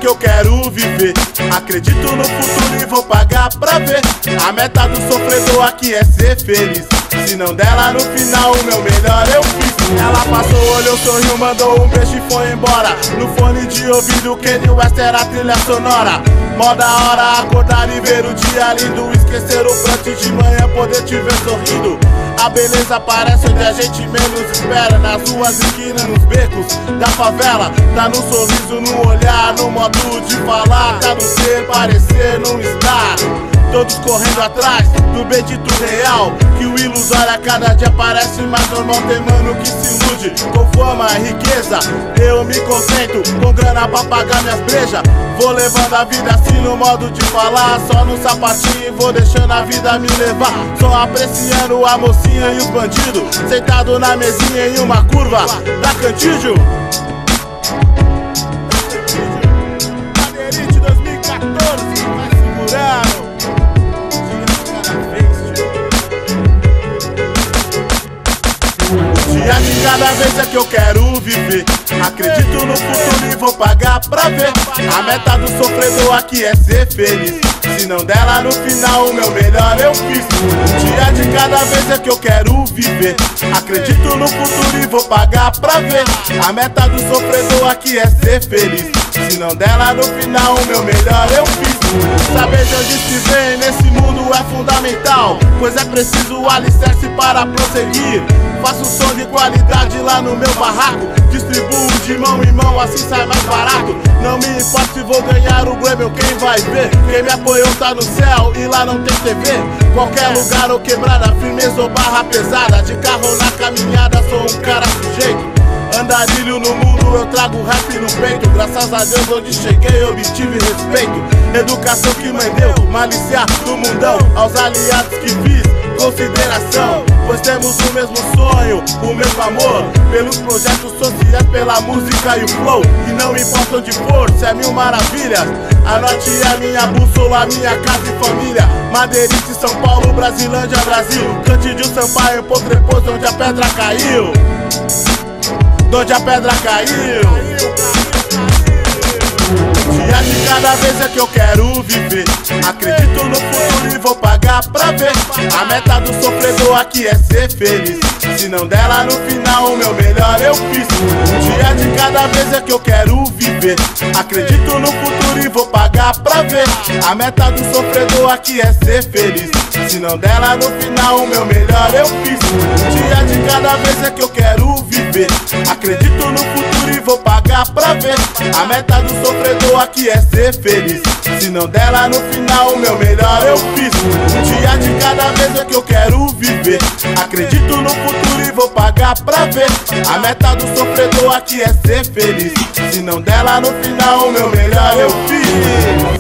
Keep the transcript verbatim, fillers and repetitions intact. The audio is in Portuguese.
que eu quero viver. Acredito no futuro e vou pagar pra ver. A meta do sofredor aqui é ser feliz. Se não dela no final, o meu melhor eu fiz. Ela passou, olhou, sorriu, mandou um beijo e foi embora. No fone de ouvido, Kanye West era a trilha sonora. Mó da hora acordar e ver o dia lindo. Esquecer o pranto de manhã, poder te ver sorrindo. A beleza aparece onde a gente menos espera. Nas ruas, esquinas, nos becos da favela. Tá no sorriso, no olhar, no modo de falar. Tá no ser, parecer, no estar. Todos correndo atrás do bendito real. Que o ilusório a cada dia parece mais normal. Tem mano que se ilude com fama e riqueza. Eu me contento com grana pra pagar minhas brejas. Vou levando a vida assim no modo de falar. Só no sapatinho vou deixando a vida me levar. Só apreciando a mocinha e os bandidos. Sentado na mesinha em uma curva da Cantígio. Madeirite dois mil e quatorze, vai segurando. Dia de cada vez é que eu quero viver. Acredito no futuro e vou pagar pra ver. A meta do sofredor aqui é ser feliz. Se não dela no final, o meu melhor eu fiz. Dia de cada vez é que eu quero viver. Acredito no futuro e vou pagar pra ver. A meta do sofredor aqui é ser feliz. Se não dela no final, o meu melhor eu fiz. Saber de onde se vem nesse mundo é fundamental, pois é preciso o alicerce para prosseguir. Faço som de qualidade lá no meu barraco. Distribuo de mão em mão, assim sai mais barato. Não me importa se vou ganhar o Grammy ou quem vai ver. Quem me apoiou tá no céu e lá não tem T V. Qualquer lugar ou quebrada, firmeza ou barra pesada. De carro ou na caminhada, sou um cara sujeito. Andarilho no mundo, eu trago rap no peito. Graças a Deus onde cheguei eu obtive respeito. Educação que mãe deu, malícia no mundão. Aos aliados que fiz, consideração. Pois temos o mesmo sonho, o mesmo amor. Pelos projetos sociais, pela música e o flow. E não importa onde for, se é mil maravilhas. Anote a minha bússola, minha casa e família. Madeirite, São Paulo, Brasilândia, Brasil. Cantígio, Sampaio, Potreposo, onde a pedra caiu. Onde a pedra caiu. Dia de cada vez é que eu quero viver. Acredito no futuro e vou pagar pra ver. A meta do sofredor aqui é ser feliz. Se não dela no final, o meu melhor eu fiz. Dia de cada vez é que eu quero viver. Acredito no futuro e vou pagar pra ver. A meta do sofredor aqui é ser feliz. Se não dela no final, o meu melhor eu fiz. Dia de cada vez é que eu quero viver. Acredito no futuro e vou pagar pra ver. A meta do sofredor aqui é ser feliz. Se não dela no final, o meu melhor eu fiz. Um dia de cada vez é que eu quero viver. Acredito no futuro e vou pagar pra ver. A meta do sofredor aqui é ser feliz. Se não dela no final, o meu melhor eu fiz.